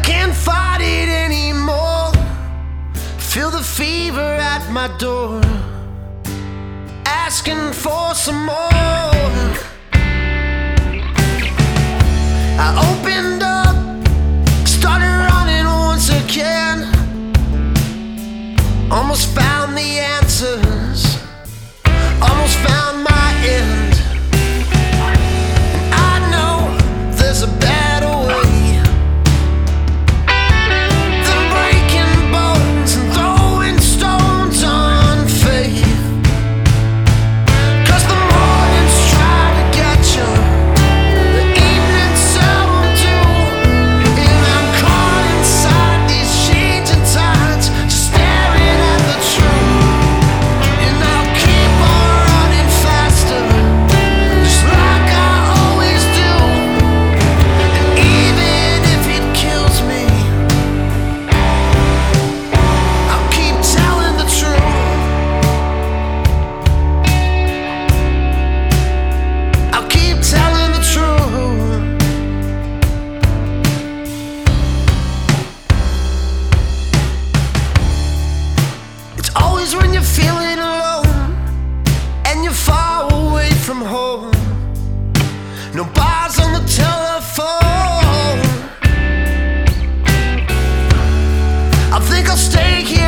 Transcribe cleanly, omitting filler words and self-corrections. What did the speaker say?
can't fight it anymore. Feel the fever at my door, asking for some more. I opened up, started running once again. Almost found the answers, almost found my end. And I know there's a better way than breaking bones and throwing stones on faith. 'Cause the mornings try to get you, the evenings seldom do. And I'm caught inside these changing tides, just staring at the truth. And I'll keep on running faster, just like I always do. And even if it kills me, I'll keep telling the truth. I'll keep telling the truth. It's always when you're feeling alone and you're far away from home. No bars on the telephone. I think I'll stay here